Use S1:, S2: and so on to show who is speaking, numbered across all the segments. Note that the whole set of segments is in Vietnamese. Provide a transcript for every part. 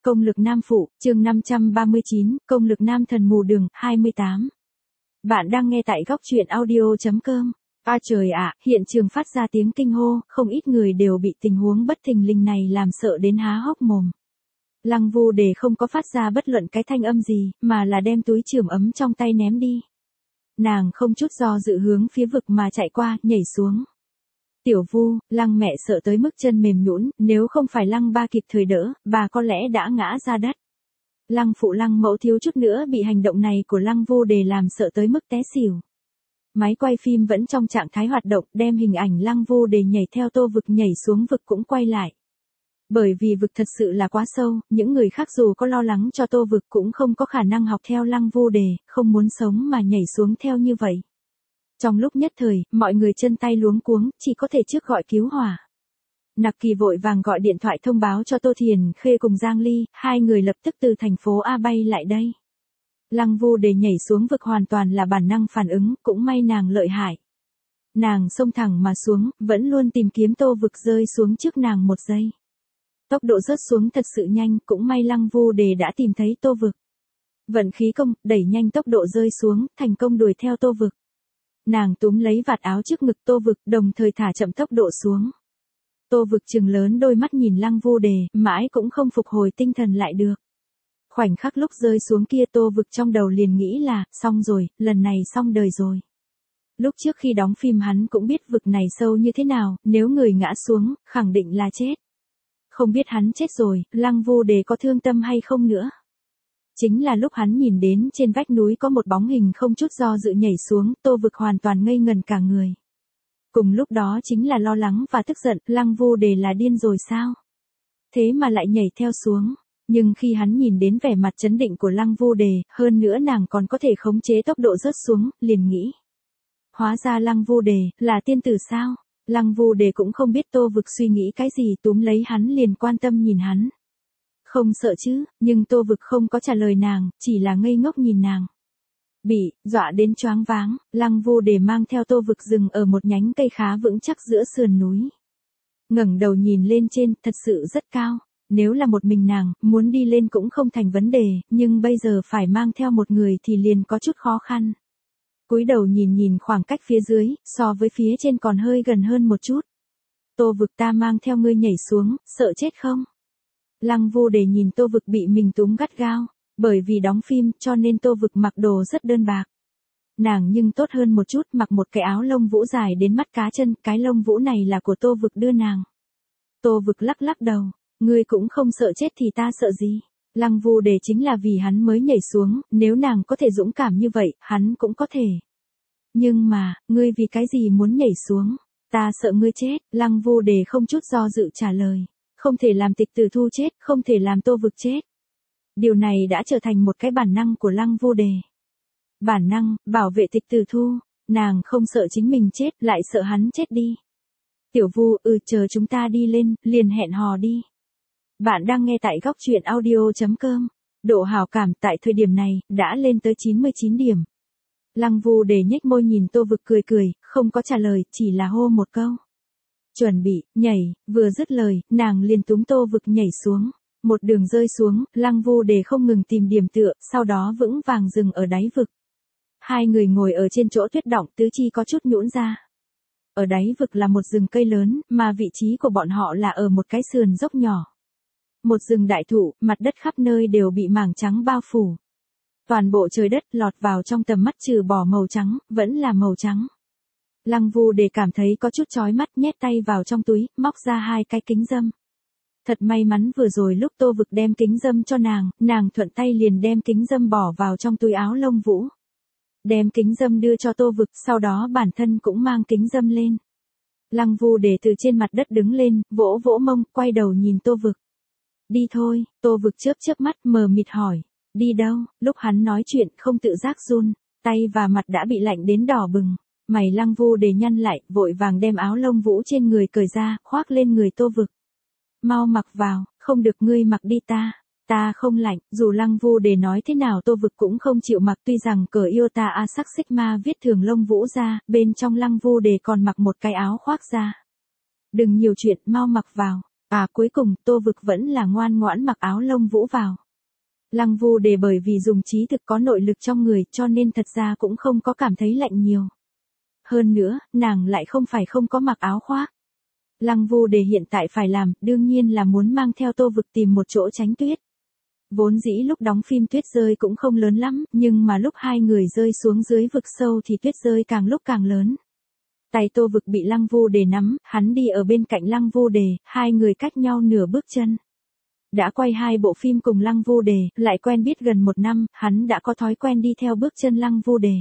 S1: Công lực nam phụ, chương 539, công lực nam thần mù đường, 28. Bạn đang nghe tại góc truyện audio.com. À trời ạ, hiện trường phát ra tiếng kinh hô, không ít người đều bị tình huống bất thình lình này làm sợ đến há hốc mồm. Lăng Vu Đề không có phát ra bất luận cái thanh âm gì, mà là đem túi chườm ấm trong tay ném đi. Nàng không chút do dự hướng phía vực mà chạy qua, nhảy xuống. Tiểu Vu, Lăng mẹ sợ tới mức chân mềm nhũn, nếu không phải Lăng ba kịp thời đỡ, bà có lẽ đã ngã ra đất. Lăng phụ Lăng mẫu thiếu chút nữa bị hành động này của Lăng Vu Đề làm sợ tới mức té xỉu. Máy quay phim vẫn trong trạng thái hoạt động, đem hình ảnh Lăng Vu Đề nhảy theo tô vực nhảy xuống vực cũng quay lại. Bởi vì vực thật sự là quá sâu, những người khác dù có lo lắng cho tô vực cũng không có khả năng học theo Lăng Vu Đề, không muốn sống mà nhảy xuống theo như vậy. Trong lúc nhất thời, mọi người chân tay luống cuống, chỉ có thể trước gọi cứu hỏa. Nặc Kỳ vội vàng gọi điện thoại thông báo cho Tô Thiền Khê cùng Giang Ly, hai người lập tức từ thành phố A bay lại đây. Lăng Vu Đề nhảy xuống vực hoàn toàn là bản năng phản ứng, cũng may nàng lợi hại. Nàng xông thẳng mà xuống, vẫn luôn tìm kiếm tô vực rơi xuống trước nàng một giây. Tốc độ rớt xuống thật sự nhanh, cũng may Lăng Vu Đề đã tìm thấy tô vực. Vận khí công, đẩy nhanh tốc độ rơi xuống, thành công đuổi theo tô vực. Nàng túm lấy vạt áo trước ngực tô vực, đồng thời thả chậm tốc độ xuống. Tô vực trừng lớn đôi mắt nhìn Lăng Vu Đề, mãi cũng không phục hồi tinh thần lại được. Khoảnh khắc lúc rơi xuống kia tô vực trong đầu liền nghĩ là, xong rồi, lần này xong đời rồi. Lúc trước khi đóng phim hắn cũng biết vực này sâu như thế nào, nếu người ngã xuống, khẳng định là chết. Không biết hắn chết rồi, Lăng Vu Đề có thương tâm hay không nữa. Chính là lúc hắn nhìn đến trên vách núi có một bóng hình không chút do dự nhảy xuống, tô vực hoàn toàn ngây ngần cả người. Cùng lúc đó chính là lo lắng và tức giận, Lăng Vu Đề là điên rồi sao? Thế mà lại nhảy theo xuống. Nhưng khi hắn nhìn đến vẻ mặt trấn định của Lăng Vu Đề, hơn nữa nàng còn có thể khống chế tốc độ rớt xuống, liền nghĩ. Hóa ra Lăng Vu Đề, là tiên tử sao? Lăng Vu Đề cũng không biết tô vực suy nghĩ cái gì, túm lấy hắn liền quan tâm nhìn hắn. Không sợ chứ, nhưng tô vực không có trả lời nàng, chỉ là ngây ngốc nhìn nàng. Bị dọa đến choáng váng, Lăng Vu Đề mang theo tô vực dừng ở một nhánh cây khá vững chắc giữa sườn núi. Ngẩng đầu nhìn lên trên, thật sự rất cao. Nếu là một mình nàng, muốn đi lên cũng không thành vấn đề, nhưng bây giờ phải mang theo một người thì liền có chút khó khăn. Cúi đầu nhìn khoảng cách phía dưới, so với phía trên còn hơi gần hơn một chút. Tô vực ta mang theo ngươi nhảy xuống, sợ chết không? Lăng Vu Đề nhìn tô vực bị mình túm gắt gao, bởi vì đóng phim cho nên tô vực mặc đồ rất đơn bạc. Nàng nhưng tốt hơn một chút, mặc một cái áo lông vũ dài đến mắt cá chân, cái lông vũ này là của tô vực đưa nàng. Tô vực lắc lắc đầu, ngươi cũng không sợ chết thì ta sợ gì. Lăng Vu Đề chính là vì hắn mới nhảy xuống, nếu nàng có thể dũng cảm như vậy, hắn cũng có thể. Nhưng mà, ngươi vì cái gì muốn nhảy xuống? Ta sợ ngươi chết, Lăng Vu Đề không chút do dự trả lời. Không thể làm Tịch Tử Thu chết, không thể làm tô vực chết. Điều này đã trở thành một cái bản năng của Lăng Vu Đề. Bản năng, bảo vệ Tịch Tử Thu, nàng không sợ chính mình chết, lại sợ hắn chết đi. Tiểu Vu, chờ chúng ta đi lên, liền hẹn hò đi. Bạn đang nghe tại góc truyện audio.com. Độ hảo cảm tại thời điểm này, đã lên tới 99 điểm. Lăng Vu Đề nhếch môi nhìn tô vực cười cười, không có trả lời, chỉ là hô một câu. Chuẩn bị, nhảy, vừa dứt lời, nàng liền túm tô vực nhảy xuống. Một đường rơi xuống, Lăng Vu Đề không ngừng tìm điểm tựa, sau đó vững vàng dừng ở đáy vực. Hai người ngồi ở trên chỗ tuyết đọng, tứ chi có chút nhũn ra. Ở đáy vực là một rừng cây lớn, mà vị trí của bọn họ là ở một cái sườn dốc nhỏ. Một rừng đại thụ, mặt đất khắp nơi đều bị mảng trắng bao phủ. Toàn bộ trời đất lọt vào trong tầm mắt trừ bỏ màu trắng, vẫn là màu trắng. Lăng Vu Đề cảm thấy có chút chói mắt, nhét tay vào trong túi, móc ra hai cái kính râm. Thật may mắn vừa rồi lúc tô vực đem kính râm cho nàng thuận tay liền đem kính râm bỏ vào trong túi áo lông vũ. Đem kính râm đưa cho tô vực, sau đó bản thân cũng mang kính râm lên. Lăng Vu Đề từ trên mặt đất đứng lên, vỗ vỗ mông, quay đầu nhìn tô vực. Đi thôi, tô vực chớp mắt mờ mịt hỏi. Đi đâu? Lúc hắn nói chuyện không tự giác run, tay và mặt đã bị lạnh đến đỏ bừng. Mày Lăng Vu Đề nhăn lại, vội vàng đem áo lông vũ trên người cởi ra, khoác lên người tô vực. Mau mặc vào, không được ngươi mặc đi ta không lạnh. Dù Lăng Vu Đề nói thế nào tô vực cũng không chịu mặc, tuy rằng cởi Iota Asac Sigma viết thường lông vũ ra, bên trong Lăng Vu Đề còn mặc một cái áo khoác ra. Đừng nhiều chuyện, mau mặc vào. Cuối cùng, Tô Vực vẫn là ngoan ngoãn mặc áo lông vũ vào. Lăng Vu Đề bởi vì dùng trí thực có nội lực trong người cho nên thật ra cũng không có cảm thấy lạnh nhiều. Hơn nữa, nàng lại không phải không có mặc áo khoác. Lăng Vu Đề hiện tại phải làm, đương nhiên là muốn mang theo Tô Vực tìm một chỗ tránh tuyết. Vốn dĩ lúc đóng phim tuyết rơi cũng không lớn lắm, nhưng mà lúc hai người rơi xuống dưới vực sâu thì tuyết rơi càng lúc càng lớn. Tay Tô Vực bị Lăng Vu Đề nắm, hắn đi ở bên cạnh Lăng Vu Đề, hai người cách nhau nửa bước chân. Đã quay 2 bộ phim cùng Lăng Vu Đề, lại quen biết gần 1 năm, hắn đã có thói quen đi theo bước chân Lăng Vu Đề.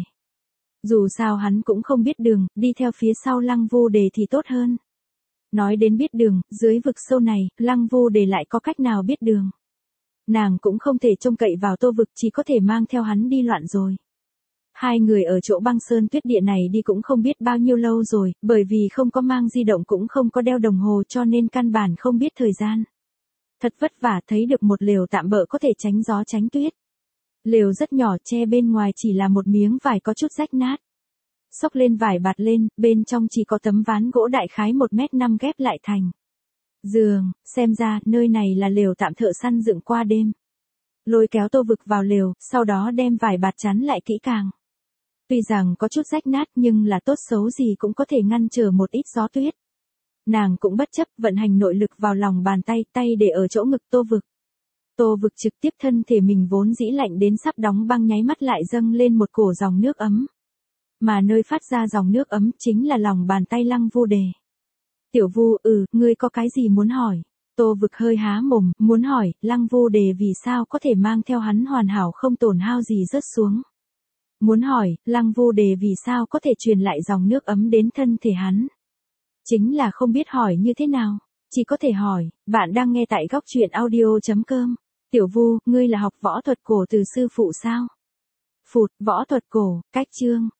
S1: Dù sao hắn cũng không biết đường, đi theo phía sau Lăng Vu Đề thì tốt hơn. Nói đến biết đường, dưới vực sâu này, Lăng Vu Đề lại có cách nào biết đường. Nàng cũng không thể trông cậy vào Tô Vực, chỉ có thể mang theo hắn đi loạn rồi. Hai người ở chỗ băng sơn tuyết địa này đi cũng không biết bao nhiêu lâu rồi, bởi vì không có mang di động cũng không có đeo đồng hồ cho nên căn bản không biết thời gian. Thật vất vả thấy được một lều tạm bợ có thể tránh gió tránh tuyết. Lều rất nhỏ, che bên ngoài chỉ là một miếng vải có chút rách nát. Xốc lên vải bạt lên, bên trong chỉ có tấm ván gỗ đại khái 1m5 ghép lại thành giường, xem ra nơi này là lều tạm thợ săn dựng qua đêm. Lôi kéo Tô Vực vào lều, sau đó đem vải bạt chắn lại kỹ càng. Tuy rằng có chút rách nát nhưng là tốt xấu gì cũng có thể ngăn trở một ít gió tuyết. Nàng cũng bất chấp vận hành nội lực vào lòng bàn tay, tay để ở chỗ ngực Tô Vực. Tô Vực trực tiếp thân thể mình vốn dĩ lạnh đến sắp đóng băng nháy mắt lại dâng lên một cổ dòng nước ấm. Mà nơi phát ra dòng nước ấm chính là lòng bàn tay Lăng Vu Đề. Tiểu Vu, ngươi có cái gì muốn hỏi? Tô Vực hơi há mồm, muốn hỏi, Lăng Vu Đề vì sao có thể mang theo hắn hoàn hảo không tổn hao gì rớt xuống. Muốn hỏi, Lăng Vu Đề vì sao có thể truyền lại dòng nước ấm đến thân thể hắn. Chính là không biết hỏi như thế nào, chỉ có thể hỏi. Bạn đang nghe tại góc truyện audio.com. Tiểu Vu, ngươi là học võ thuật cổ từ sư phụ sao? Phụt, võ thuật cổ, cách chương.